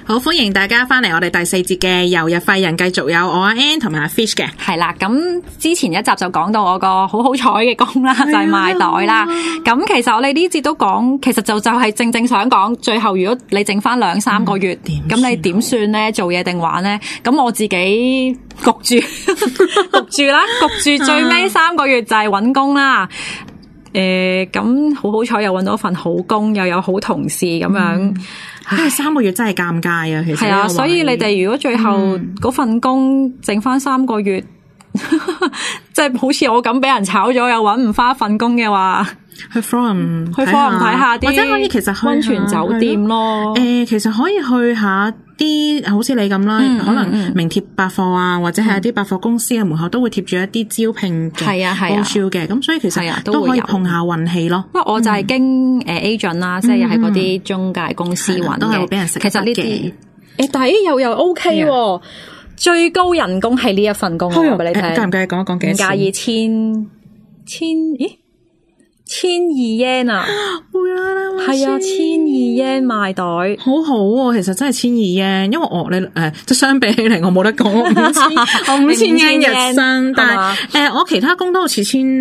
好歡迎大家翻嚟我哋第4節嘅遊日廢人，繼續有我阿 Ann 同埋阿 Fish 嘅。 係啦，咁之前一集就講到我個好彩嘅工啦，就係賣袋啦。咁其實我哋呢節都講，其實就係正想講，最後如果你剩翻2-3個月，咁你點算咧？做嘢定玩咧？咁我自己焗住啦，焗住最尾3個月就係搵工啦。咁好彩又搵到一份好工，又有好同事咁樣。 3個月真係尷尬啊！其實係啊， 所以你哋如果最後嗰份工剩翻3個月，即係好似我咁俾人炒咗，又搵唔翻一份工嘅話， 去 forum 睇下啲，或者可以其實去溫泉酒店咯。 其實可以去下啲好似你咁啦，可能名貼百貨啊，或者係一啲百貨公司嘅門口都會貼住一啲招聘嘅報銷嘅，咁所以其實都可以碰下運氣咯。 不過我就係經agent 啦，即係又係嗰啲中介公司揾嘅， 都係會俾人食。 其實呢啲但係又 OK 喎，最高人工係呢一份工，我俾你聽。 介唔介意講一講幾多錢？ 唔介意1,200 yen 啊，係啊，1,200 yen 賣袋， 好好喎，其實真係1,200 yen，因為我即係相比起嚟，我冇得講我5,000 yen 日薪，但係我其他工都好似1,000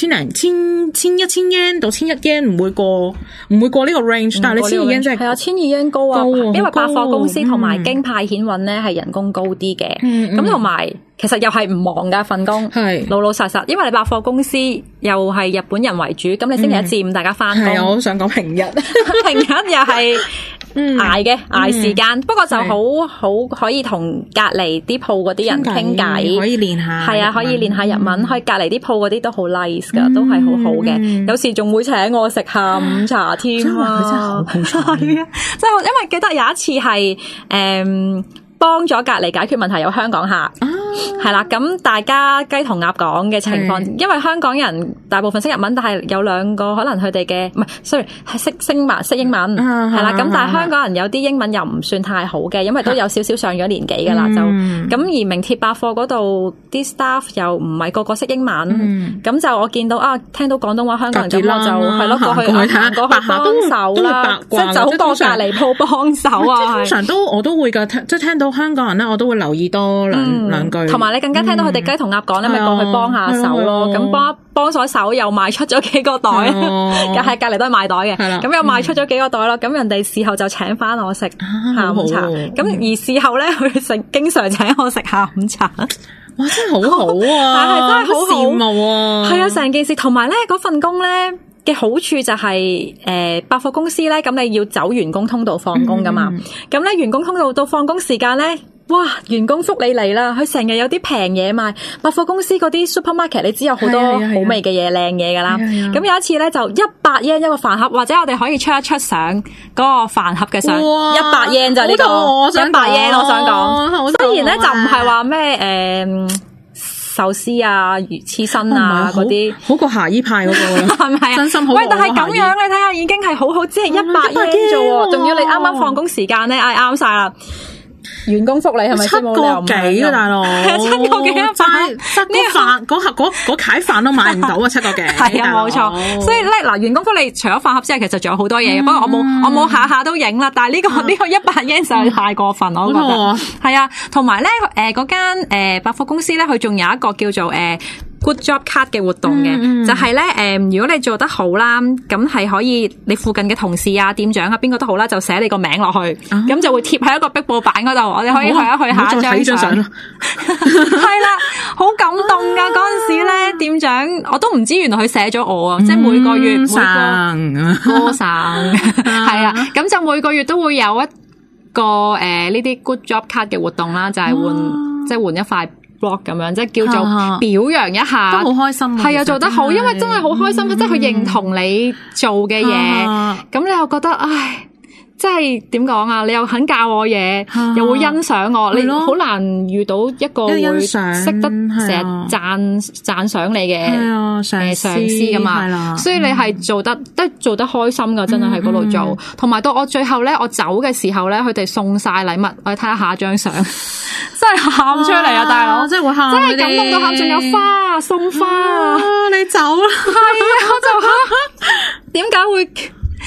yen 到1,100 yen，唔會過呢個 range， 但係你1,200 yen 真係係啊，1,200 yen 高啊，因為百貨公司同埋經派遣運咧係人工高啲嘅，咁同埋。其實又係唔忙㗎份工，老老實實，因為你百貨公司又係日本人為主，咁你星期一至五大家返工， 我都想講平日又係捱時間，不過就好可以同隔離啲鋪嗰啲人傾偈， 可以練下， 係啊，可以練下日文，可以隔離啲鋪嗰啲都好 nice 㗎，都係好好嘅，有時仲會請我食下午茶添啊， 真係好係啊，即係因為記得有一次係幫咗隔離解決問題有香港客，係啦，咁大家雞同鴨講嘅情況，因為香港人大部分識日文，但係有2個可能佢哋嘅唔係 sorry 係識英文，係啦，咁但係香港人有啲英文又唔算太好嘅，因為都有少少上咗年紀噶啦，就咁而名貼百貨嗰度啲 staff 又唔係個個識英文，咁就我見到聽到廣東話香港人咁我就係咯過去幫手啦，即係走過隔離鋪幫手啊， 通常我都會噶，即係聽到香港人咧，我都會留意多兩句。 同埋你更加聽到佢哋雞同鴨講咧，咪過去幫下手咯。咁幫咗手又賣出咗幾個袋，又係隔離都係賣袋嘅。咁又賣出咗幾個袋咯。咁人哋事後就請翻我食下午茶。咁而事後咧，佢經常請我食下午茶。 哇！真係好好啊， 係真係好羨慕啊。 係啊，成件事同埋咧嗰份工咧嘅好處就係百貨公司咧，咁你要走員工通道放工噶嘛。咁咧員工通道到放工時間咧。哇！員工福利嚟啦，佢成日有啲平嘢賣。百貨公司嗰啲 supermarket 你知有好多好味嘅嘢、靚嘢噶啦。咁有一次咧就100 yen 一個飯盒，或者我哋可以出一出相嗰個飯盒嘅相。100 yen 就呢個100 yen，我想講。雖然咧就唔係話咩壽司啊、魚刺身啊嗰啲， 好過霞衣派嗰個係咪啊？真心好。 喂，但係咁樣你睇下已經係好好，只係100 yen 啫喎，仲要你啱啱放工時間咧，啱晒啦。員工福利係咪 7個幾啊，大佬 ？7個幾一飯， 呢個飯嗰契飯都買唔到啊！7個幾係啊，冇錯。所以咧嗱，員工福利除咗飯盒之外，其實仲有好多嘢。不過我冇下下都影啦。但係呢個100 yen 實在太過分，我覺得係啊。同埋咧嗰間百貨公司咧，佢仲有一個叫做Good Job Card 嘅活動嘅，就係咧如果你做得好啦，咁係可以你附近嘅同事啊、店長啊，邊個都好啦，就寫你個名落去，咁就會貼喺一個壁報板嗰度，我哋可以去一去下一張相。係啦，好感動噶嗰陣時咧，店長我都唔知原來佢寫咗我啊，即係每個月歌生係啊，咁就每個月都會有一個呢啲 Good Job Card 嘅活動啦，就係換一塊。blog 咁樣，即係叫做表揚一下， 都好開心。係啊，做得好，因為真係好開心，即係佢認同你做嘅嘢，咁你又覺得，唉，即係點講啊？你又肯教我嘢，又會欣賞我，你好難遇到一個會識得成日讚賞你嘅上司噶嘛。所以你係做得開心噶，真係喺嗰度做。同埋到我最後咧，我走嘅時候咧，佢哋送晒禮物，我哋睇下下一張相。真係喊出嚟啊，大佬！ 真係會喊， 真係感動到喊，仲有花送花啊！ 你走啦， 係啊，我就點解會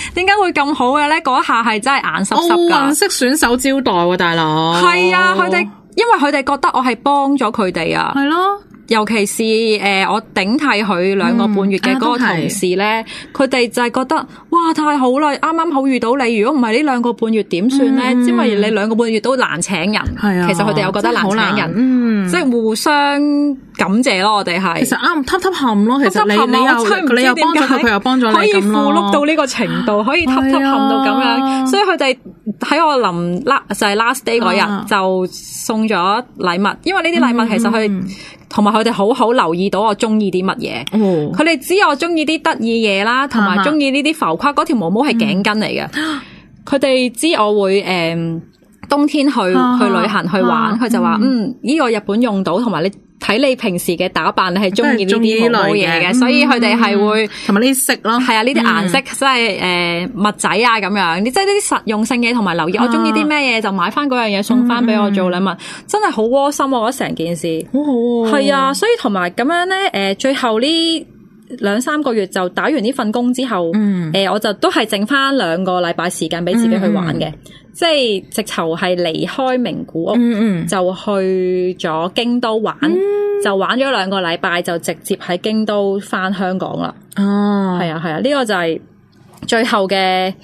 點解會咁好嘅咧？嗰下係真係眼濕濕㗎。 奧運式選手招待喎，大佬。 係啊，佢哋因為佢哋覺得我係幫咗佢哋啊。 係咯。 尤其是我頂替佢2個半月嘅嗰個同事咧，佢哋就係覺得哇太好啦！啱啱好遇到你，如果唔係呢2個半月點算咧？因為你2個半月都難請人，其實佢哋又覺得難請人，即係互相感謝咯。我哋係其實啱揼揼冚咯。其實你又幫咗佢，佢又幫咗你， 可以符碌到呢個程度，可以揼揼冚到咁樣。所以佢哋喺我臨就係 last day 嗰日就送咗禮物，因為呢啲禮物其實佢同埋佢哋好好留意到我中意啲乜嘢，佢哋知我中意啲得意嘢啦，同埋中意呢啲浮誇。嗰條毛毛係頸巾嚟嘅，佢哋知我會冬天去旅行去玩，佢就話呢個日本用到，同埋你睇你平時嘅打扮，你係中意呢啲毛毛嘢嘅，所以佢哋係會同埋呢啲色咯， 係啊呢啲顏色即係襪仔啊咁樣，即係呢啲實用性嘅，同埋留意我中意啲咩嘢就買翻嗰樣嘢送翻俾我做禮物，真係好窩心，我覺得成件事好好啊。 係啊，所以同埋咁樣咧，最後呢2-3個月就打完呢份工之後，我就都係剩翻2個禮拜時間俾自己去玩嘅。即係直頭係離開名古屋，就去咗京都玩，就玩咗2個禮拜，就直接喺京都翻香港啦。哦，係啊，呢個就係最後嘅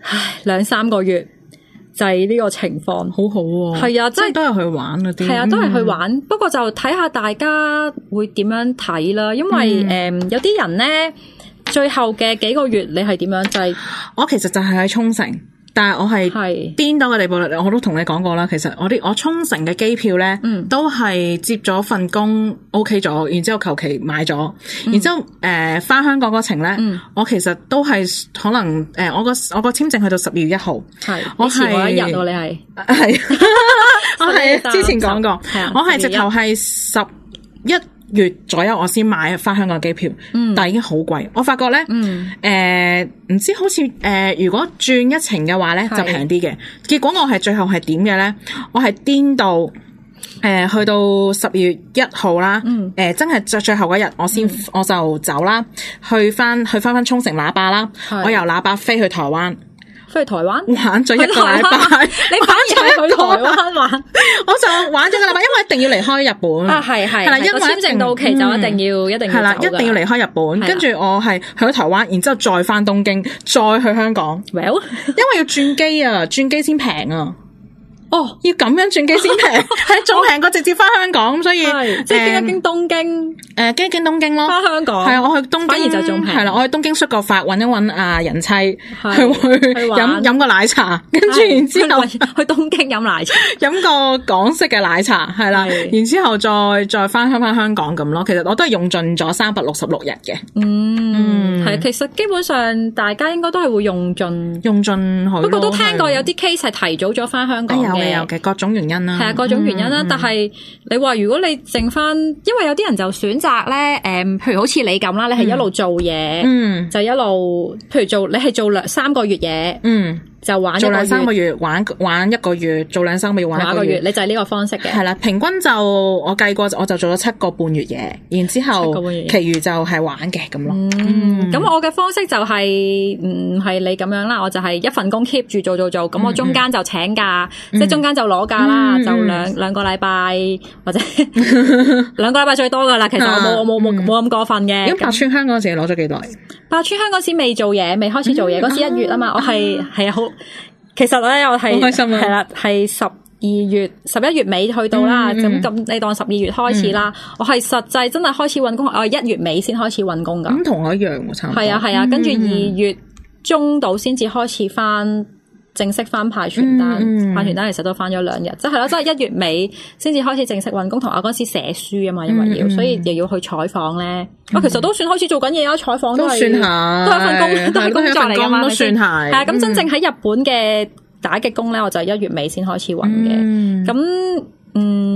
2-3個月，就係呢個情況， 好好喎。係啊，即係都係去玩嗰啲， 係啊，都係去玩。不過就睇下大家會點樣睇啦，因為有啲人咧，最後嘅幾個月你係點樣？就係我其實就係喺沖繩。但係我係顛到嘅地步，我都同你講過啦。其實我沖繩嘅機票咧，都係接咗份工 OK 咗，然之後求其買咗，然之後翻香港嗰程咧，我其實都係可能我個簽證去到12月1號，我係我一日喎，你係我係之前講過，我係直頭係11月左右我先買翻香港嘅機票，但係已經好貴。我發覺咧，唔知好似如果轉一程嘅話咧就平啲嘅。結果我係最後係點嘅咧？我係顛到去到12月1號啦，真係最後嗰日我就走啦，去翻沖繩喇叭啦，我由喇叭飛去台灣。 飛去台灣玩咗1個禮拜， 你反而去台灣玩， 我就玩咗個禮拜，因為一定要離開日本啊，係啦，因為簽證到期就一定要係啦，一定要離開日本。跟住我係去咗台灣，然之後再翻東京，再去香港。因為要轉機啊，轉機先平啊。哦，要咁樣轉機先平，係仲平過直接翻香港，所以即係經東京， 經東京咯， 翻香港係啊，我去東京反而就仲平， 係啦，我去東京出個發，搵一搵人妻，去飲個奶茶，跟住然之後去東京飲奶茶， 飲個港式嘅奶茶，係啦，然之後再翻香港咁咯。其實我都係用盡咗366日嘅， 係，其實基本上大家應該都係會用盡好，不過都聽過有啲 case 係提早咗翻香港。 有嘅各種原因啦， 係啊，各種原因啦。但係你話如果你剩翻，因為有啲人就選擇咧，譬如好似你咁啦，你係一路做嘢，就一路，譬如你係做3個月嘢，就玩做2-3個月，玩1個月，做2-3個月玩1個月， 你就係呢個方式嘅。 係啦，平均就我計過，我就做咗7個半月嘢，然之後其餘就係玩嘅咁咯。 咁我嘅方式就係唔係你咁樣啦，我就係一份工 keep 住做，咁我中間就請假，即係中間就攞假啦，就兩個禮拜或者2個禮拜最多噶啦。其實我冇咁過分嘅。 咁白川鄉嗰陣時攞咗幾耐？ 白川鄉嗰時未做嘢，未開始做嘢，嗰時1月啊嘛，我係啊好。其實咧，我係係啦，係11月尾去到啦，咁你當12月開始啦。我係實際真係開始搵工，我係1月尾先開始搵工噶。 咁同我一樣喎，差唔多。 係啊，跟住2月中度先至開始正式翻派傳單，派傳單其實都翻咗2日，即係咯，真係1月尾先至開始正式搵工。同我嗰時寫書啊嘛，因為所以又要去採訪咧。我其實都算開始做緊嘢啊，採訪都算下，都係份工，都係工作嚟噶嘛， 都算係。 係啊，咁真正喺日本嘅打嘅工咧，我就1月尾先開始搵嘅。咁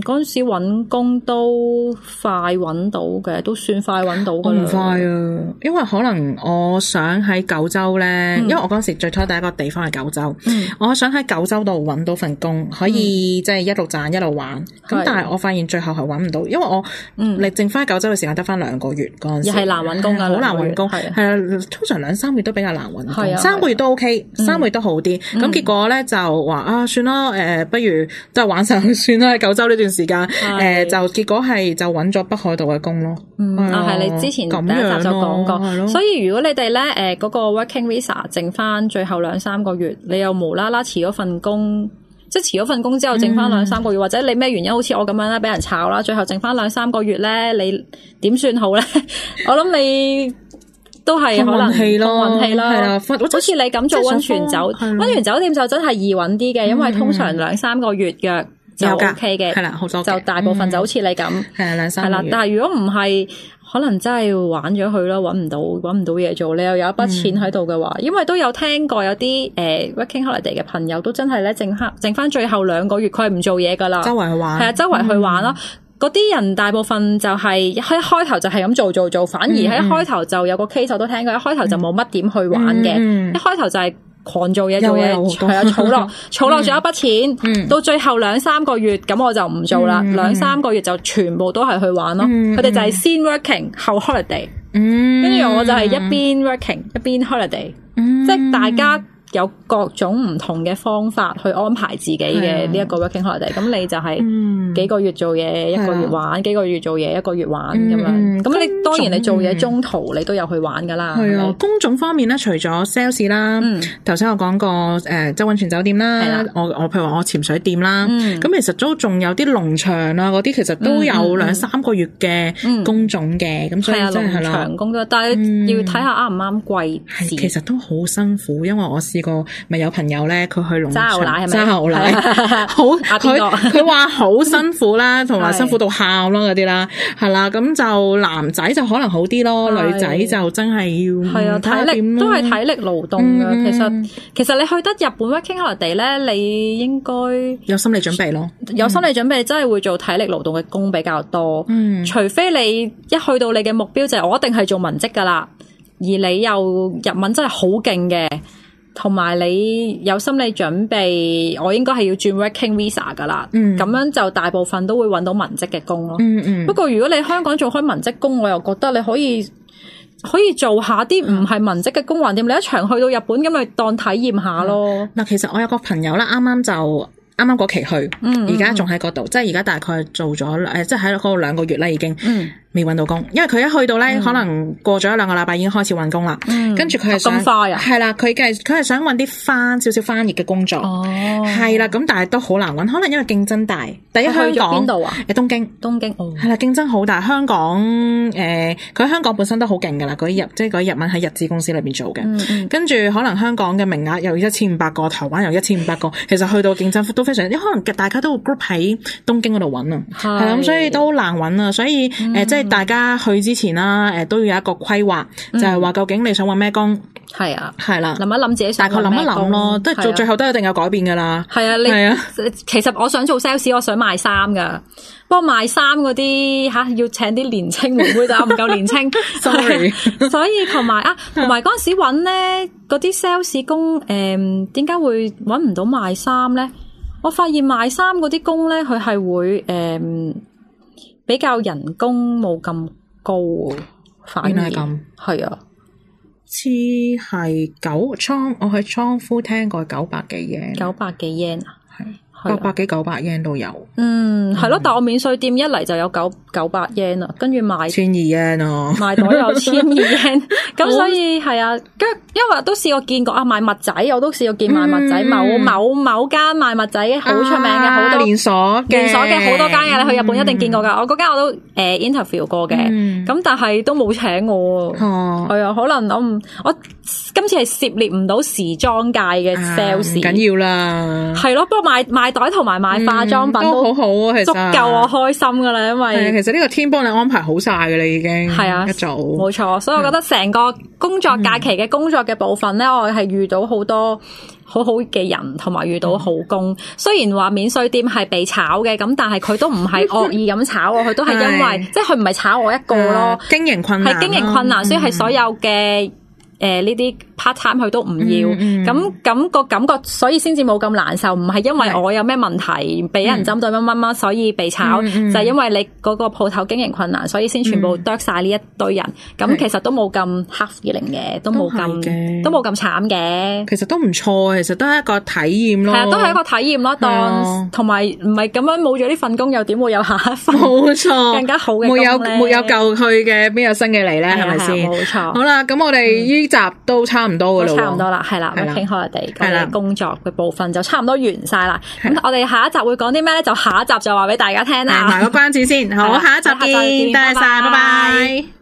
嗰陣時揾工都快揾到嘅，都算快揾到㗎啦。 唔快啊，因為可能我想喺九州咧，因為我嗰時最初第一個地方係九州，我想喺九州度揾到份工，可以即係一路賺一路玩。咁但係我發現最後係揾唔到，因為我你剩翻喺九州嘅時間得翻2個月嗰陣時， 又係難揾工㗎， 好難揾工。係啊，通常2-3月都比較難揾工，3個月都 OK，3個月都好啲。咁結果咧就話啊，算啦，不如即係玩晒算啦，喺九州呢段時間，就結果係就揾咗北海道嘅工咯。 係你之前第一集就講過，所以如果你哋咧嗰個 working visa 剩翻最後2-3個月，你又無啦啦辭咗份工，即係辭咗份工之後剩翻2-3個月，或者你咩原因好似我咁樣啦，俾人炒啦，最後剩翻2-3個月咧，你點算好咧？我諗你都係可能運氣啦，係啊，好似你咁做溫泉酒店就真係易揾啲嘅，因為通常2-3個月約就 OK 嘅， 係啦，好多就大部分就好似你咁， 係啊，2-3個月。係啦， 但係如果唔係，可能真係玩咗佢咯，揾唔到嘢做，你又有一筆錢喺度嘅話，因為都有聽過有啲working holiday 嘅朋友都真係咧剩翻最後2個月，佢係唔做嘢噶啦， 周圍去玩， 係啊，周圍去玩咯。嗰啲人大部分就係一開頭就係咁做，反而喺一開頭就有個 case 我都聽過，一開頭就冇乜點去玩嘅，一開頭就係狂做嘢，係啊，儲落咗一筆錢，到最後2-3個月咁我就唔做啦，2-3個月就全部都係去玩咯。佢哋就係先 working 後 holiday，跟住我就係一邊 working 一邊 holiday，即係大家有各種唔同嘅方法去安排自己嘅呢一個 working holiday，咁你就係幾個月做嘢，1個月玩，幾個月做嘢，1個月玩咁樣。咁你當然你做嘢中途你都有去玩噶啦。係啊， 工種方面咧，除咗 sales 啦，頭先我講過即係溫泉酒店啦，我譬如話我潛水店啦，咁其實都仲有啲農場啊嗰啲，其實都有2-3個月嘅工種嘅，咁所以真係啦，農場工作，但係要睇下啱唔啱季節。 其實都好辛苦，因為我試過咪有朋友咧，佢去農場揸牛奶， 好佢話好辛苦啦，同埋辛苦到喊咯嗰啲啦，係啦，咁就男仔就可能好啲咯，女仔就真係要係啊，體力都係體力勞動㗎。其實你去得日本 working holiday咧，你應該有心理準備咯， 有心理準備真係會做體力勞動嘅工比較多。除非你一去到你嘅目標就係我一定係做文職噶啦，而你又日文真係好勁嘅。同埋你有心理準備，我應該係要轉 working visa 噶啦，咁樣就大部分都會揾到文職嘅工咯。不過如果你香港做開文職工，我又覺得你可以做下啲唔係文職嘅工，橫掂你一場去到日本咁咪當體驗下咯。 嗱，其實我有個朋友啦，啱啱嗰期去，而家仲喺嗰度，即係而家大概做咗即係喺嗰度2個月啦，已經未揾到工，因為佢一去到咧，可能過咗1-2個禮拜已經開始揾工啦。跟住佢係想咁快啊？ 係啦，佢係想揾啲少少翻譯嘅工作。係啦，咁但係都好難揾，可能因為競爭大。第一，香港邊度啊？ 東京係啦，競爭好大。香港佢喺香港本身都好勁噶啦，即係嗰啲日文喺日資公司裏邊做嘅。跟住可能香港嘅名額有1500個，台灣有1500個，其實去到競爭都非常，因為可能大家都會 group 喺東京嗰度揾啊，係啦，咁所以都難揾啊。所以即係大家去之前啦，都要有一個規劃，就係話究竟你想揾咩工？ 係啊， 係啦， 諗一諗自己想揾咩工， 大概諗一諗咯，即係做最後都一定有改變噶啦。 係啊，其實我想做 sales， 我想賣衫噶，不過賣衫嗰啲要請啲年青妹妹就唔夠年青，sorry。所以同埋嗰陣時揾咧嗰啲 sales 工，點解會揾唔到賣衫咧？我發現賣衫嗰啲工咧，佢係會比較人工冇咁高，反而係咁，係啊， 似係我喺倉庫聽過900幾yen 啊，係800幾900 yen 都有， 係咯，但我免稅店一嚟就有900 yen 啦，跟住賣 1200 yen 啊， 賣袋有1200 yen， 咁所以係啊，因為都試過見過賣襪仔，我都試過見賣襪仔，某間賣襪仔好出名嘅，好多連鎖嘅好多間嘅，你去日本一定見過噶，我嗰間我都interview 過嘅，咁但係都冇請我，係啊，可能我今次係涉獵唔到時裝界嘅 sales， 唔緊要啦， 係咯，不過賣袋同埋賣化妝品都好好啊，其實足夠我開心噶啦，因為其實呢個天幫你安排好晒噶啦，已經係啊，一早冇錯，所以我覺得成個工作假期嘅工作嘅部分咧，我係遇到好多好好嘅人，同埋遇到好工。雖然話免稅店係被炒嘅，咁但係佢都唔係惡意咁炒我，佢都係因為即係佢唔係炒我一個咯， 經營困難， 係經營困難，所以係所有嘅呢啲 part time 佢都唔要，咁個感覺，所以先至冇咁難受，唔係因為我有咩問題俾人針對乜乜乜，所以被炒，就係因為你嗰個鋪頭經營困難，所以先全部剁晒呢一堆人。咁其實都冇咁 hard feeling 嘅，都冇咁慘嘅。 其實都唔錯，其實都係一個體驗咯。 係啊，都係一個體驗咯。當同埋唔係咁樣冇咗呢份工，又點會有下一份？冇錯，更加好嘅工咧。 沒有舊去嘅，邊有新嘅嚟咧？係咪先？ 冇錯。 好啦，咁我哋呢集都差唔多噶啦， 差唔多啦，係啦，Working Holiday嘅工作嘅部分就差唔多完晒啦。咁我哋下一集會講啲咩咧？就下一集就話俾大家聽啦。 賣個關子先，好，下一集見，多謝晒，拜拜。